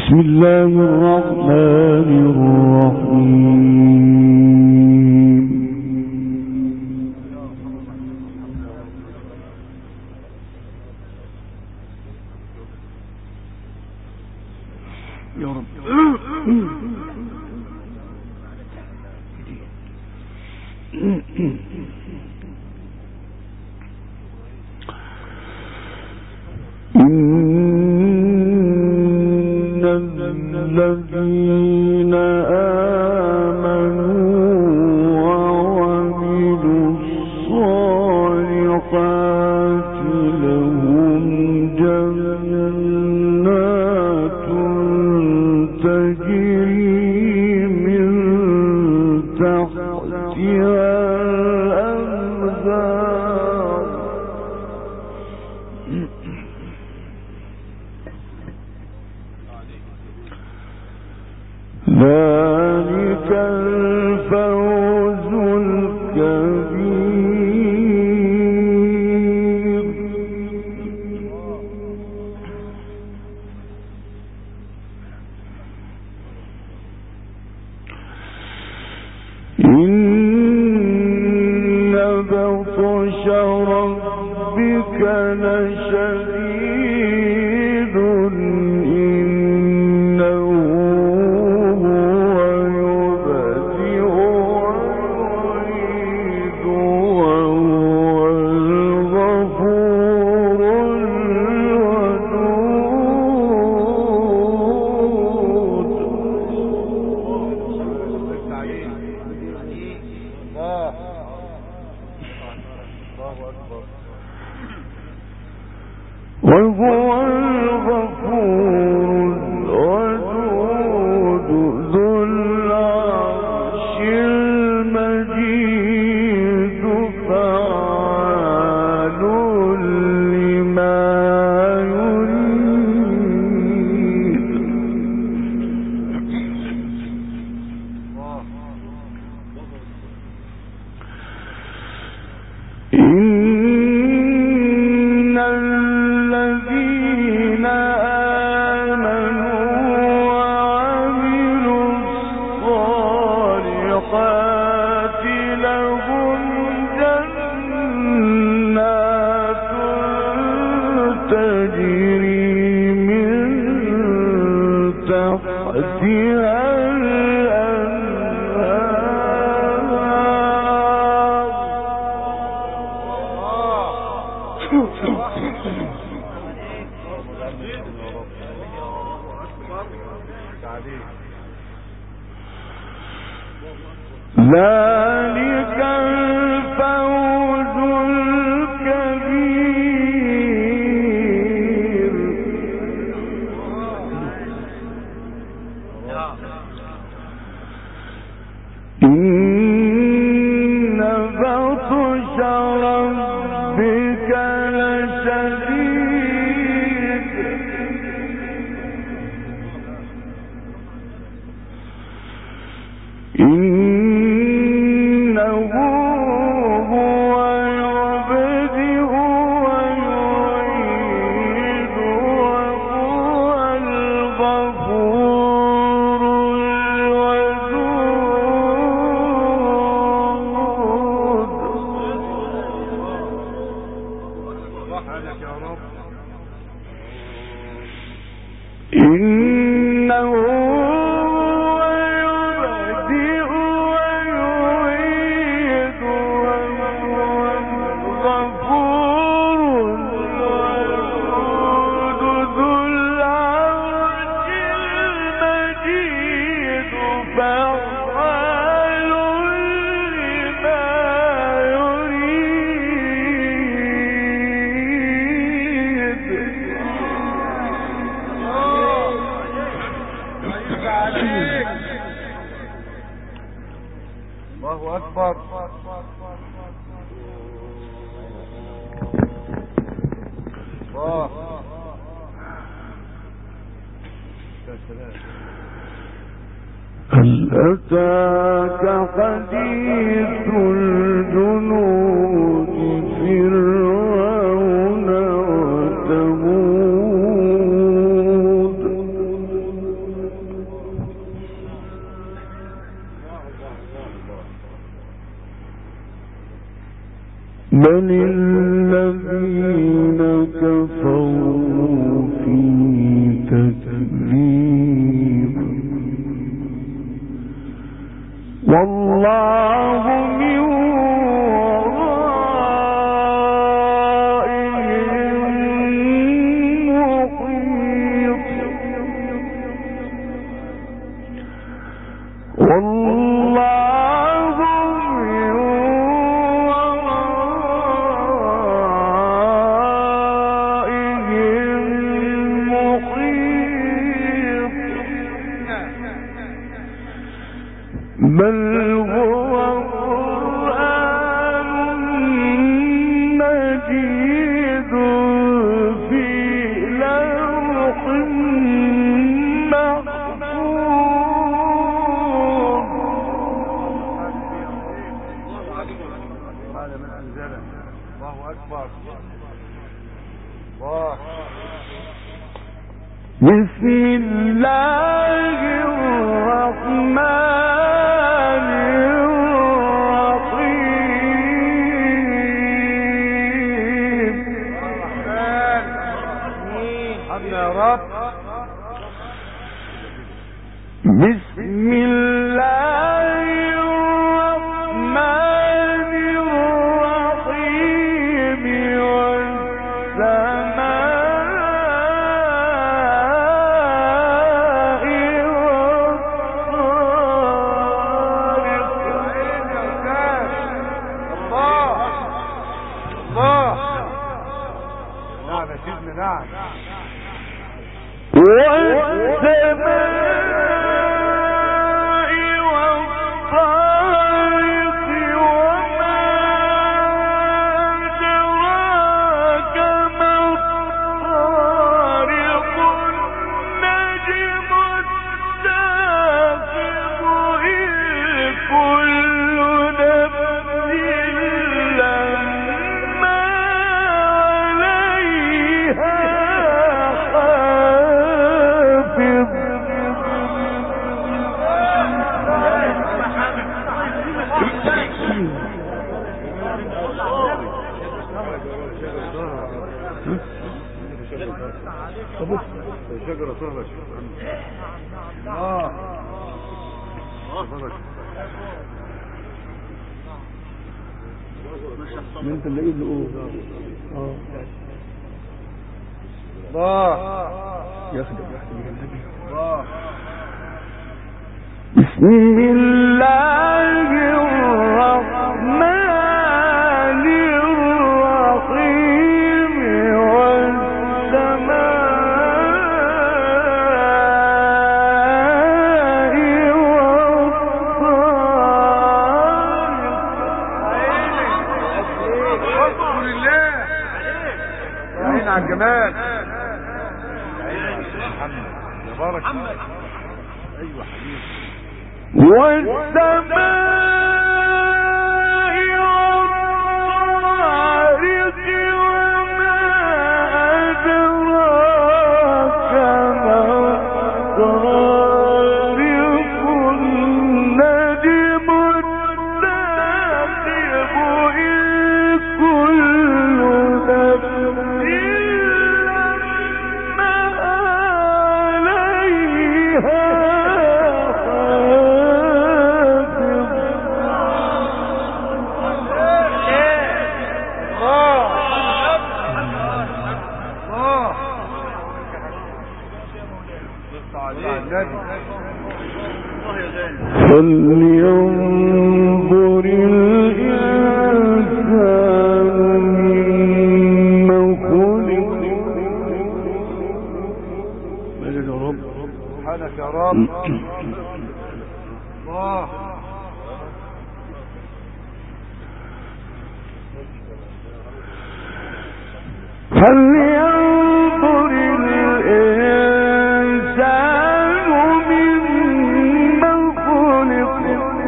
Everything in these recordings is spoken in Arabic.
بسم الله الرحمن الرحيم. يا رب الذين آمنوا وعملوا الصالحات لهم جنات تجري من تحتها الأنهار ذلك الفوز الكبير. إن بطش ربك لشديد وهو الغفور الودود ذو العرش المجيد فعال لما يريد. إن الذين آمنوا وعملوا الصالحات لهم جنات تجري من تحتها ذلك الفوز الكبير. إن بطش ربك لشديد إنه هو يبدئ ويعيد وهو الغفور الودود. إنه الله أكبر. هل أتاك حديث الجنود فرعون وثمود بل الذين كفروا في تكذيب والله من بسم الله الرحمن الرحيم يا رب بسم الله الرحمن الرحيم شجرة صهرة انت اللي ايه له الله يخدم بسم الله الرحمن جمال محمد يا بارك محمد ايوه حبيبي والسماء والطارق وما أدراك ما الطارق النجم الثاقب إن كل فلينظر الإنسان مما خلق مجد يا رب سبحانك يا رب الله فلينظر الإنسان مما خلق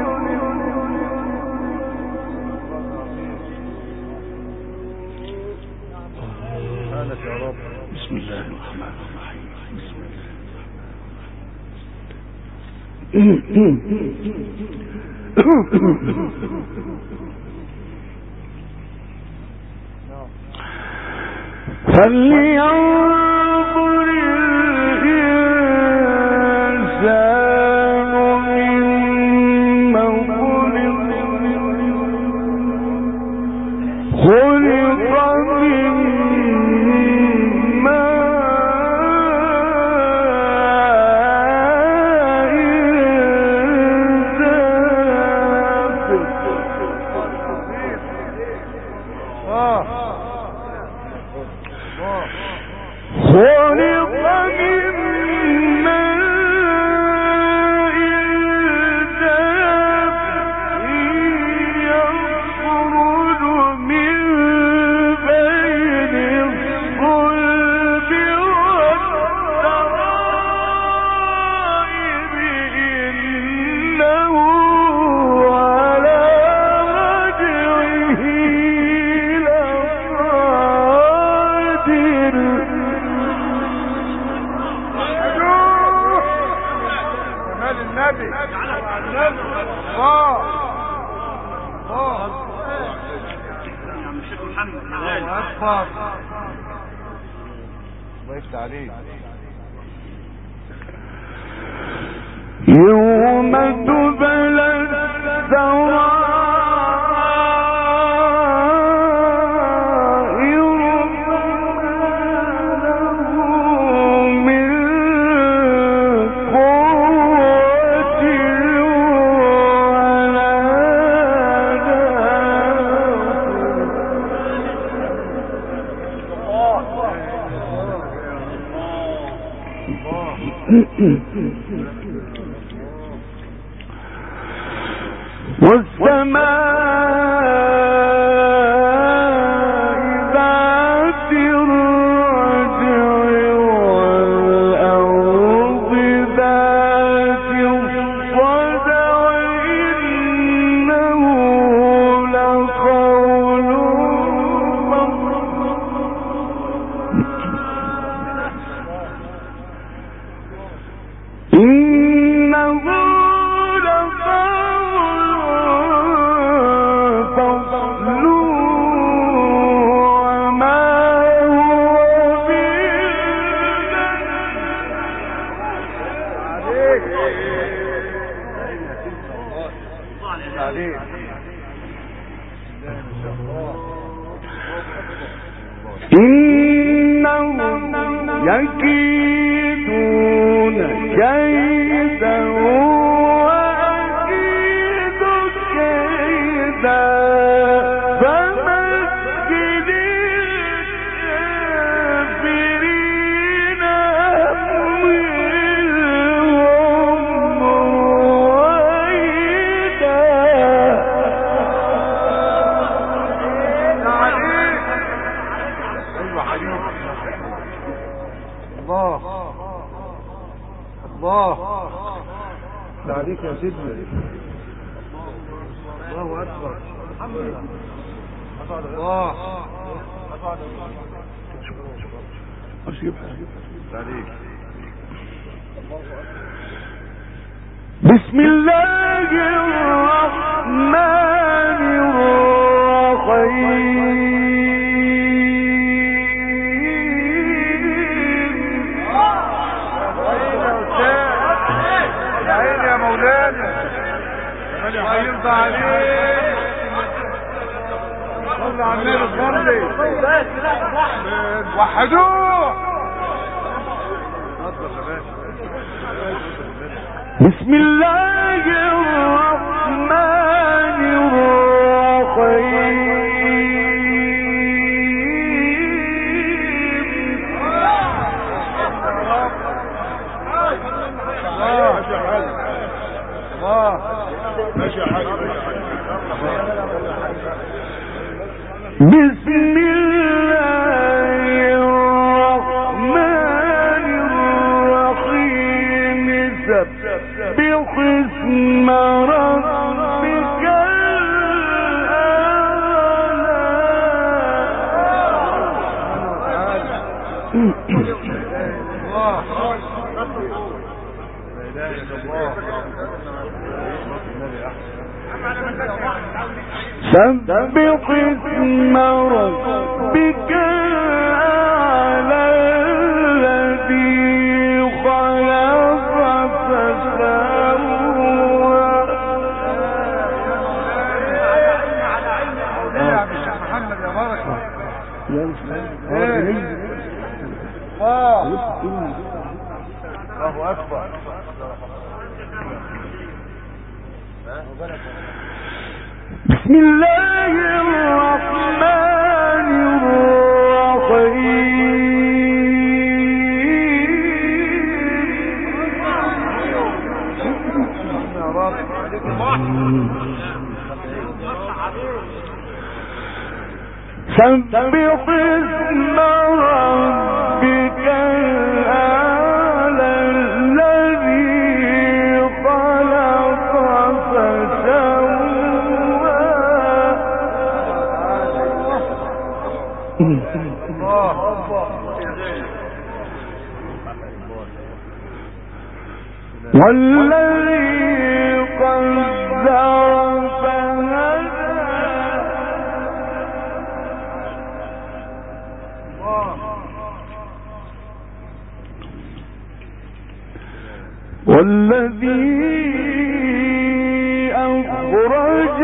سبحانك يا رب بسم الله الرحمن الرحيم بسم الله فلينظر الإنسان مما خلق من يوم تبلى السرائر من قوة والسماء ذات الرجع والأرض ذات الصدع وإنه لقول إنهم يكيدون كيدا وأكيد كيدا فمكن الكافرين أمهلهم رويدا. الله عليك يا سيدنا. الله أكبر. الله عليك. بسم الله الرحمن الرحيم. الله يرضى عليك. صلى على النبي صلي. وحدوه. بسم الله الرحمن الرحيم. بسم الله الرحمن الرحيم. سبح اسم ربك سبح اسم ربك الله أكبر. بسم الله الرحمن الرحيم. سبح اسم ربك الأعلى الذي خلق فسوى. والذي قدر فهدى. والذي أخرج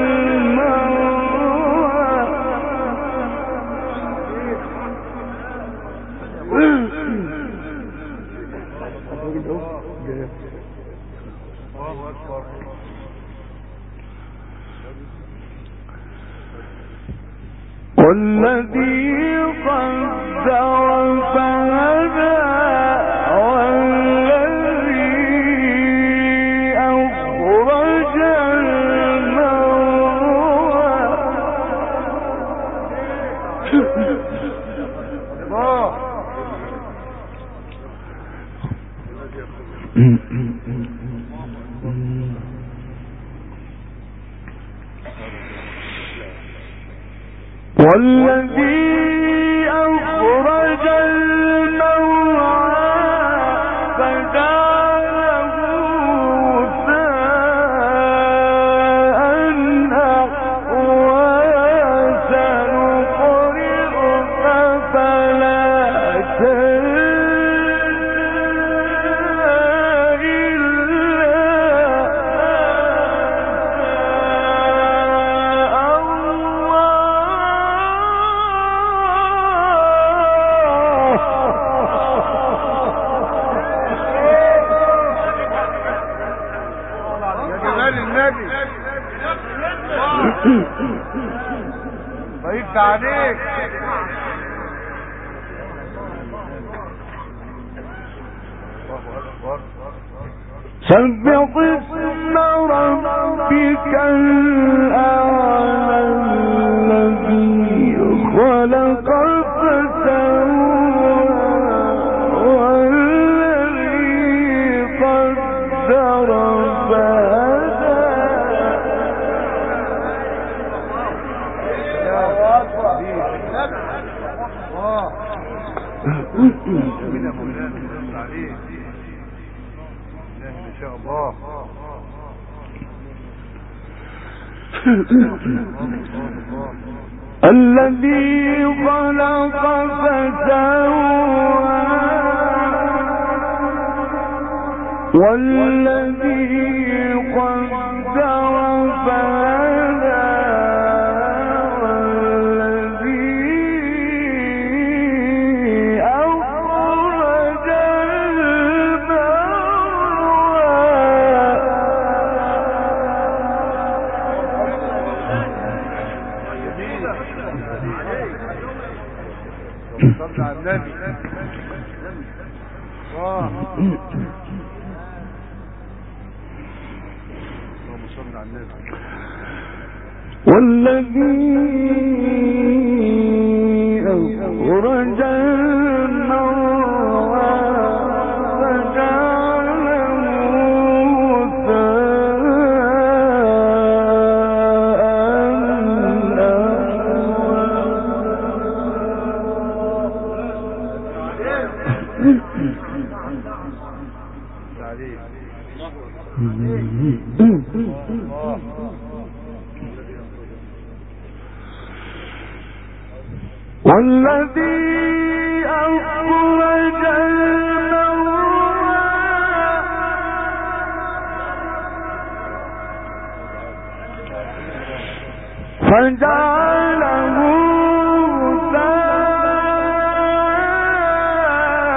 والذي قدر فهدى. والذي أخرج والذي أخرج المرعى فجعله غثاء أحوى. سنقرئك فلا ضيفت عليك. سبح اسم ربك الأعلى الذي خلق فسوى. والذي قدر فهدى. جميل يا مولانا. ضيفت عليك. إن شاء الله. الذي خلق فسوى. والذي قدر فهدى. والذي أخرج صلى على النبي. اللهم صل على النبي. والذي أخرج المرعى فجعله والذي أخرج المرعى فجعله غثاء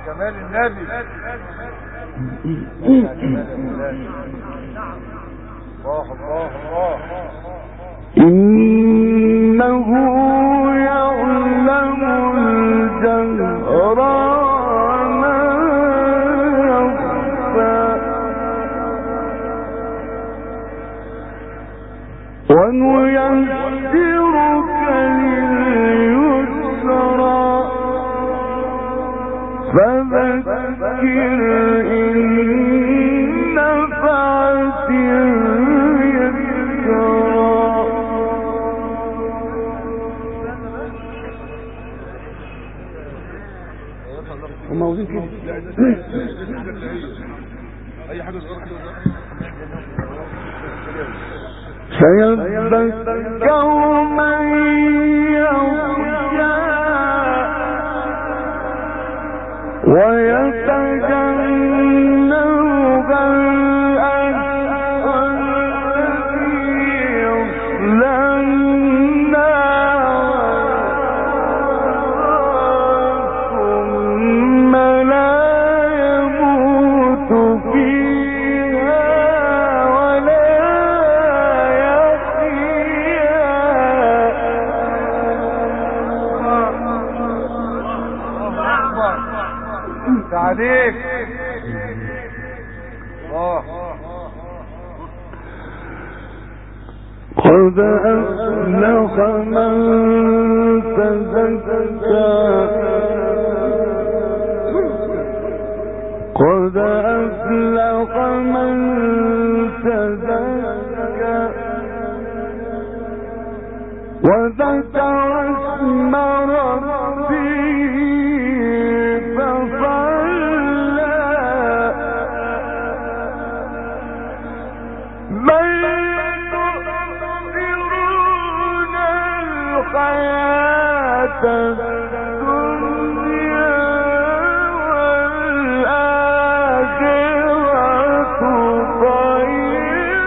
جمال النبي. الله الله الله. إنه يعلم الجهر وما يخفى ونيسرك لليسرى فذكر إن نفعت موجود كده. اي حاجه صغيره سيذكر من يخشى ويتجنبها الأشقى الذي يصلى ثم لا يموت فيها ولا يحيا. عليك الله. قد أفلح من تزكى قد أفلح من تزكى وذكر اسم ربه فصلى بل تؤثرون الحياة الدنيا والآخرة خير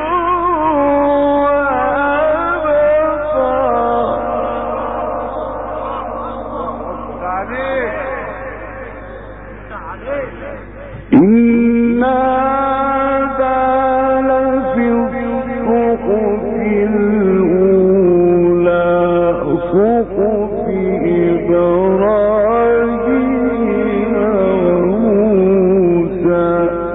وأبقى. إن هذا لفي الصحف الأولى صحف إبراهيم وموسى.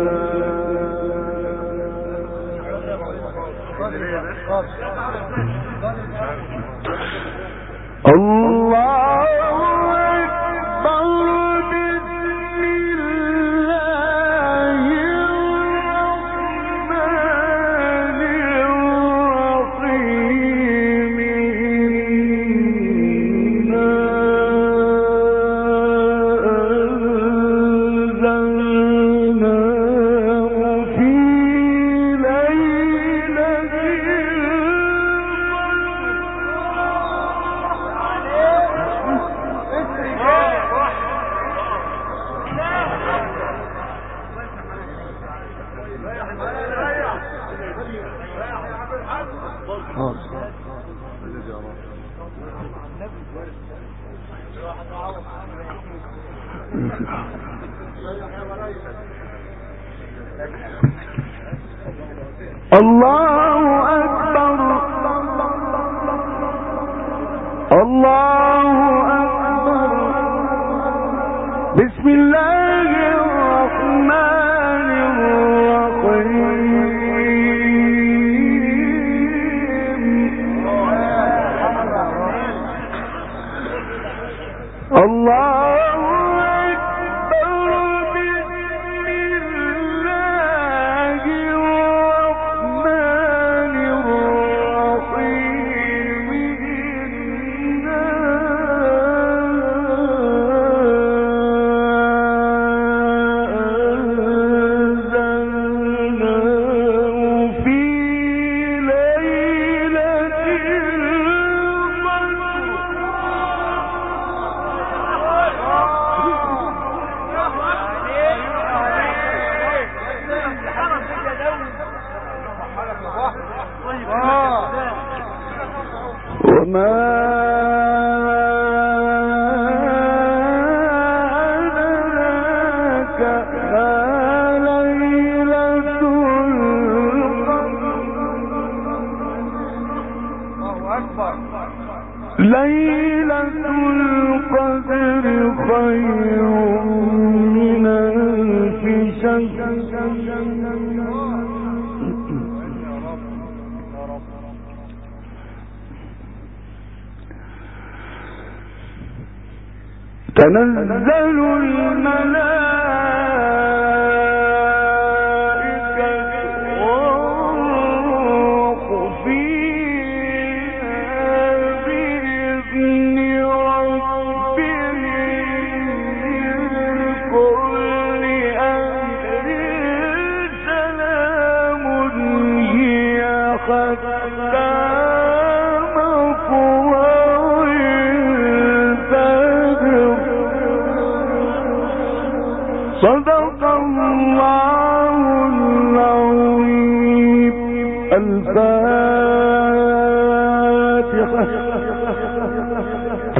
الله أكبر. بسم الله الرحمن الرحيم. إنا أنزلناه في ليلة الله أكبر. الله أكبر. بسم الله الرحمن الرحيم. الله ليلة القدر خير من ألف شهر تنزل الملائكة والروح فيها بإذن ربهم من كل أمر سلام هي حتى صدق الله العظيم. الفاتحة.